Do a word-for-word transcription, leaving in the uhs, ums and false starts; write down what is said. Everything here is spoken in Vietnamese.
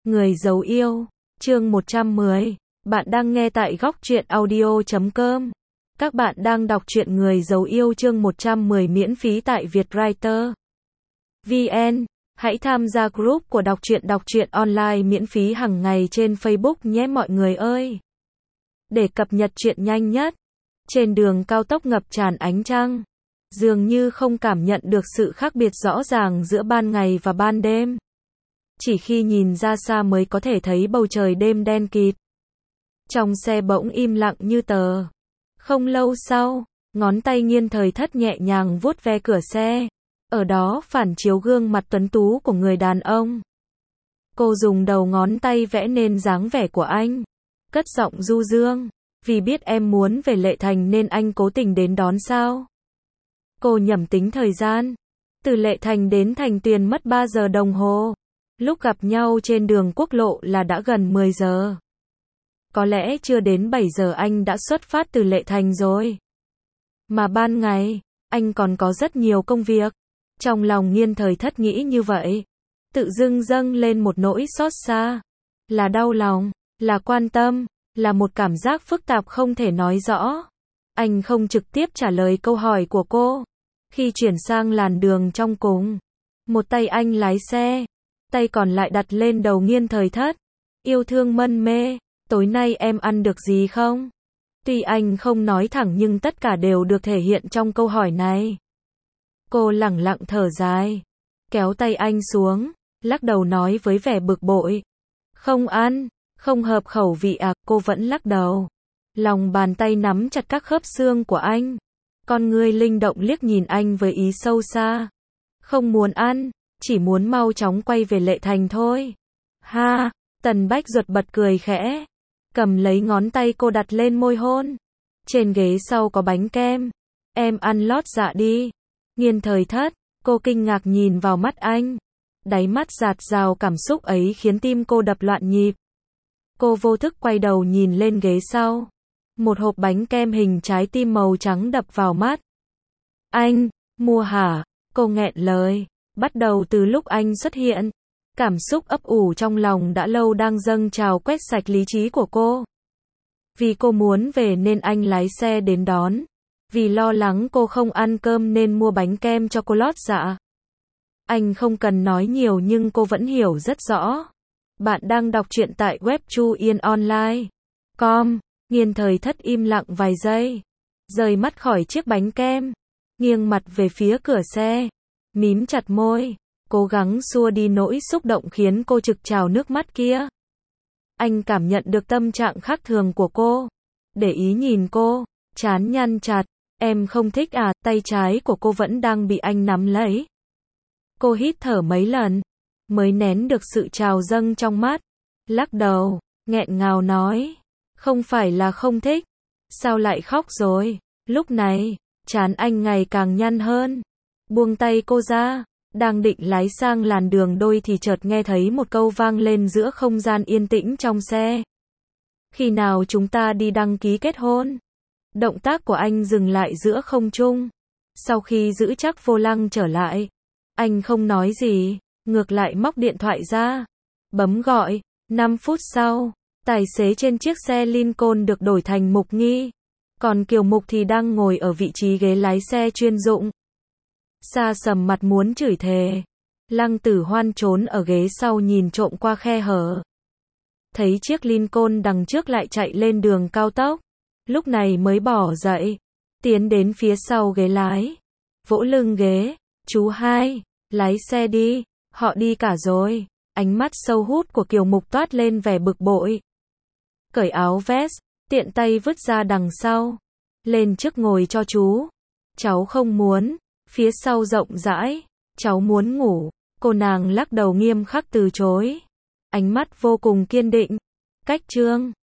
Người giấu yêu, chương một trăm mười. Bạn đang nghe tại góc truyện audio chấm com. Các bạn đang đọc truyện Người giấu yêu chương một trăm mười miễn phí tại Vietwriter chấm vn. Hãy tham gia group của đọc truyện đọc truyện online miễn phí hàng ngày trên Facebook nhé mọi người ơi. Để cập nhật truyện nhanh nhất. Trên đường cao tốc ngập tràn ánh trăng, dường như không cảm nhận được sự khác biệt rõ ràng giữa ban ngày và ban đêm. Chỉ khi nhìn ra xa mới có thể thấy bầu trời đêm đen kịt. Trong xe bỗng im lặng như tờ. Không lâu sau, ngón tay Nghiên Thời Thất nhẹ nhàng vuốt ve cửa xe. Ở đó phản chiếu gương mặt tuấn tú của người đàn ông. Cô dùng đầu ngón tay vẽ nên dáng vẻ của anh. Cất giọng du dương. Vì biết em muốn về Lệ Thành nên anh cố tình đến đón sao? Cô nhẩm tính thời gian. Từ Lệ Thành đến Thành Tuyền mất ba giờ đồng hồ. Lúc gặp nhau trên đường quốc lộ là đã gần mười giờ. Có lẽ chưa đến bảy giờ anh đã xuất phát từ Lệ Thành rồi. Mà ban ngày, anh còn có rất nhiều công việc. Trong lòng Nghiên Thời Thất nghĩ như vậy. Tự dưng dâng lên một nỗi xót xa. Là đau lòng, là quan tâm, là một cảm giác phức tạp không thể nói rõ. Anh không trực tiếp trả lời câu hỏi của cô. Khi chuyển sang làn đường trong cùng, một tay anh lái xe, tay còn lại đặt lên đầu Nghiên Thời Thất. Yêu thương mân mê, tối nay em ăn được gì không? Tuy anh không nói thẳng nhưng tất cả đều được thể hiện trong câu hỏi này. Cô lẳng lặng thở dài, kéo tay anh xuống, lắc đầu nói với vẻ bực bội. Không ăn, không hợp khẩu vị à, cô vẫn lắc đầu. Lòng bàn tay nắm chặt các khớp xương của anh. Con ngươi linh động liếc nhìn anh với ý sâu xa. Không muốn ăn, chỉ muốn mau chóng quay về Lệ Thành thôi. Ha, Tần Bách Duật bật cười khẽ. Cầm lấy ngón tay cô đặt lên môi hôn. Trên ghế sau có bánh kem. Em ăn lót dạ đi. Nghiên Thời Thất, cô kinh ngạc nhìn vào mắt anh. Đáy mắt dạt dào cảm xúc ấy khiến tim cô đập loạn nhịp. Cô vô thức quay đầu nhìn lên ghế sau. Một hộp bánh kem hình trái tim màu trắng đập vào mắt. Anh, mua hả? Cô nghẹn lời. Bắt đầu từ lúc anh xuất hiện, cảm xúc ấp ủ trong lòng đã lâu đang dâng trào quét sạch lý trí của cô. Vì cô muốn về nên anh lái xe đến đón. Vì lo lắng cô không ăn cơm nên mua bánh kem cho cô lót dạ. Anh không cần nói nhiều nhưng cô vẫn hiểu rất rõ. Bạn đang đọc truyện tại web chu yên online chấm com. Nghiên Thời Thất im lặng vài giây, rời mắt khỏi chiếc bánh kem, nghiêng mặt về phía cửa xe, mím chặt môi, cố gắng xua đi nỗi xúc động khiến cô trực trào nước mắt kia. Anh cảm nhận được tâm trạng khác thường của cô, để ý nhìn cô, trán nhăn chặt. Em không thích à? Tay trái của cô vẫn đang bị anh nắm lấy. Cô hít thở mấy lần, mới nén được sự trào dâng trong mắt, lắc đầu, nghẹn ngào nói. Không phải là không thích. Sao lại khóc rồi? Lúc này, trán anh ngày càng nhăn hơn. Buông tay cô ra, đang định lái sang làn đường đôi thì chợt nghe thấy một câu vang lên giữa không gian yên tĩnh trong xe. Khi nào chúng ta đi đăng ký kết hôn? Động tác của anh dừng lại giữa không trung. Sau khi giữ chắc vô lăng trở lại, anh không nói gì, ngược lại móc điện thoại ra, bấm gọi. năm phút sau, tài xế trên chiếc xe Lincoln được đổi thành Mục Nghi. Còn Kiều Mục thì đang ngồi ở vị trí ghế lái xe chuyên dụng. Sa sầm mặt muốn chửi thề. Lăng Tử Hoan trốn ở ghế sau nhìn trộm qua khe hở. Thấy chiếc Lincoln đằng trước lại chạy lên đường cao tốc. Lúc này mới bỏ dậy. Tiến đến phía sau ghế lái. Vỗ lưng ghế. Chú hai, lái xe đi. Họ đi cả rồi. Ánh mắt sâu hút của Kiều Mục toát lên vẻ bực bội. Cởi áo vest, tiện tay vứt ra đằng sau. Lên trước ngồi cho chú. Cháu không muốn. Phía sau rộng rãi. Cháu muốn ngủ. Cô nàng lắc đầu nghiêm khắc từ chối. Ánh mắt vô cùng kiên định. Cách trương.